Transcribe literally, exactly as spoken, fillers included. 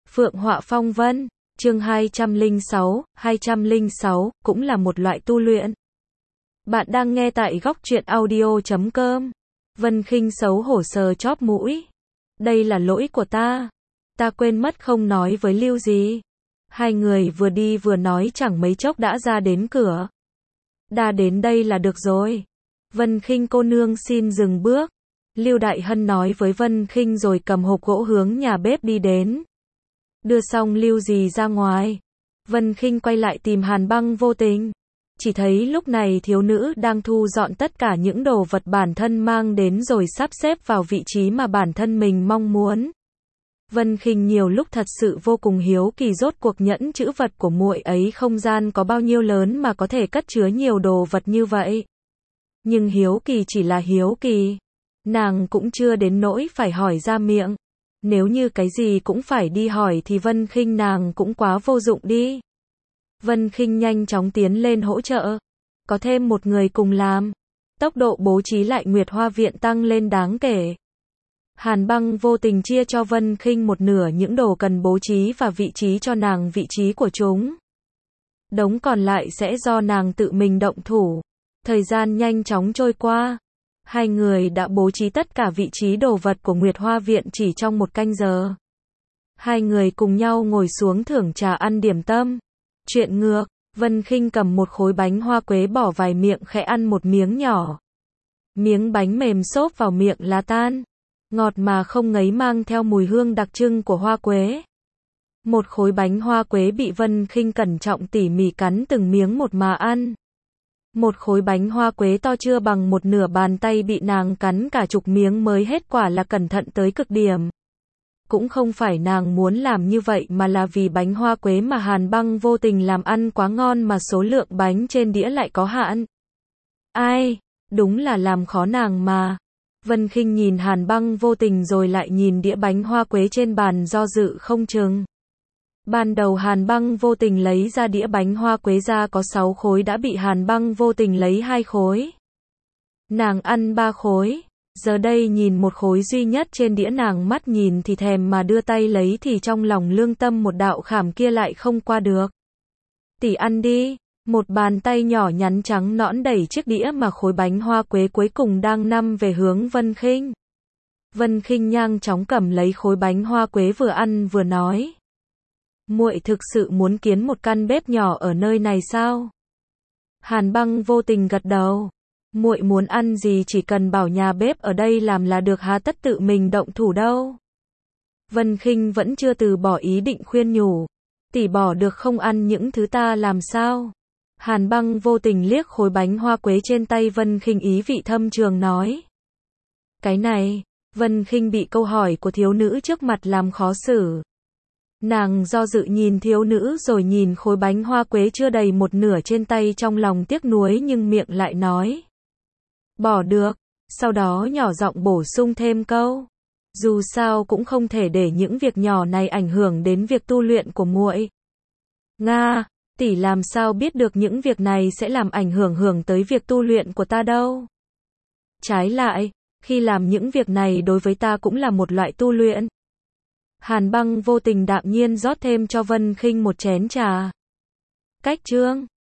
Phượng Họa Phong Vân, chương hai trăm lẻ sáu, hai trăm lẻ sáu, cũng là một loại tu luyện. Bạn đang nghe tại góc truyện audio chấm com. Vân Khinh xấu hổ sờ chóp mũi. Đây là lỗi của ta. Ta quên mất không nói với Lưu gì. Hai người vừa đi vừa nói chẳng mấy chốc đã ra đến cửa. Đã đến đây là được rồi. Vân Khinh cô nương xin dừng bước. Lưu Đại Hân nói với Vân Khinh rồi cầm hộp gỗ hướng nhà bếp đi đến. Đưa xong Lưu gì ra ngoài. Vân Khinh quay lại tìm Hàn Băng Vô Tình. Chỉ thấy lúc này thiếu nữ đang thu dọn tất cả những đồ vật bản thân mang đến rồi sắp xếp vào vị trí mà bản thân mình mong muốn. Vân Khinh nhiều lúc thật sự vô cùng hiếu kỳ rốt cuộc nhẫn trữ vật của muội ấy không gian có bao nhiêu lớn mà có thể cất chứa nhiều đồ vật như vậy. Nhưng hiếu kỳ chỉ là hiếu kỳ. Nàng cũng chưa đến nỗi phải hỏi ra miệng. Nếu như cái gì cũng phải đi hỏi thì Vân Khinh nàng cũng quá vô dụng đi. Vân Khinh nhanh chóng tiến lên hỗ trợ. Có thêm một người cùng làm. Tốc độ bố trí lại Nguyệt Hoa Viện tăng lên đáng kể. Hàn Băng Vô Tình chia cho Vân Khinh một nửa những đồ cần bố trí và vị trí cho nàng vị trí của chúng. Đống còn lại sẽ do nàng tự mình động thủ. Thời gian nhanh chóng trôi qua. Hai người đã bố trí tất cả vị trí đồ vật của Nguyệt Hoa Viện chỉ trong một canh giờ. Hai người cùng nhau ngồi xuống thưởng trà ăn điểm tâm. Chuyện ngược, Vân Khinh cầm một khối bánh hoa quế bỏ vài miệng khẽ ăn một miếng nhỏ. Miếng bánh mềm xốp vào miệng là tan. Ngọt mà không ngấy mang theo mùi hương đặc trưng của hoa quế. Một khối bánh hoa quế bị Vân Khinh cẩn trọng tỉ mỉ cắn từng miếng một mà ăn. Một khối bánh hoa quế to chưa bằng một nửa bàn tay bị nàng cắn cả chục miếng mới hết, quả là cẩn thận tới cực điểm. Cũng không phải nàng muốn làm như vậy mà là vì bánh hoa quế mà Hàn Băng Vô Tình làm ăn quá ngon mà số lượng bánh trên đĩa lại có hạn. Ai, đúng là làm khó nàng mà. Vân Khinh nhìn Hàn Băng Vô Tình rồi lại nhìn đĩa bánh hoa quế trên bàn do dự không chừng. Ban đầu Hàn Băng Vô Tình lấy ra đĩa bánh hoa quế ra có sáu khối đã bị Hàn Băng Vô Tình lấy hai khối. Nàng ăn ba khối. Giờ đây nhìn một khối duy nhất trên đĩa nàng mắt nhìn thì thèm mà đưa tay lấy thì trong lòng lương tâm một đạo khảm kia lại không qua được. Tỷ ăn đi. Một bàn tay nhỏ nhắn trắng nõn đẩy chiếc đĩa mà khối bánh hoa quế cuối cùng đang nằm về hướng Vân Khinh. Vân Khinh nhanh chóng cầm lấy khối bánh hoa quế vừa ăn vừa nói. Muội thực sự muốn kiến một căn bếp nhỏ ở nơi này sao? Hàn Băng Vô Tình gật đầu. Muội muốn ăn gì chỉ cần bảo nhà bếp ở đây làm là được, há tất tự mình động thủ đâu. Vân Khinh vẫn chưa từ bỏ ý định khuyên nhủ. Tỷ bỏ được không ăn những thứ ta làm sao? Hàn Băng Vô Tình liếc khối bánh hoa quế trên tay Vân Khinh ý vị thâm trường nói. Cái này, Vân Khinh bị câu hỏi của thiếu nữ trước mặt làm khó xử. Nàng do dự nhìn thiếu nữ rồi nhìn khối bánh hoa quế chưa đầy một nửa trên tay trong lòng tiếc nuối nhưng miệng lại nói. Bỏ được, sau đó nhỏ giọng bổ sung thêm câu. Dù sao cũng không thể để những việc nhỏ này ảnh hưởng đến việc tu luyện của muội. Nga, tỷ làm sao biết được những việc này sẽ làm ảnh hưởng hưởng tới việc tu luyện của ta đâu. Trái lại, khi làm những việc này đối với ta cũng là một loại tu luyện. Hàn Băng Vô Tình đạm nhiên rót thêm cho Vân Khinh một chén trà. Cách chương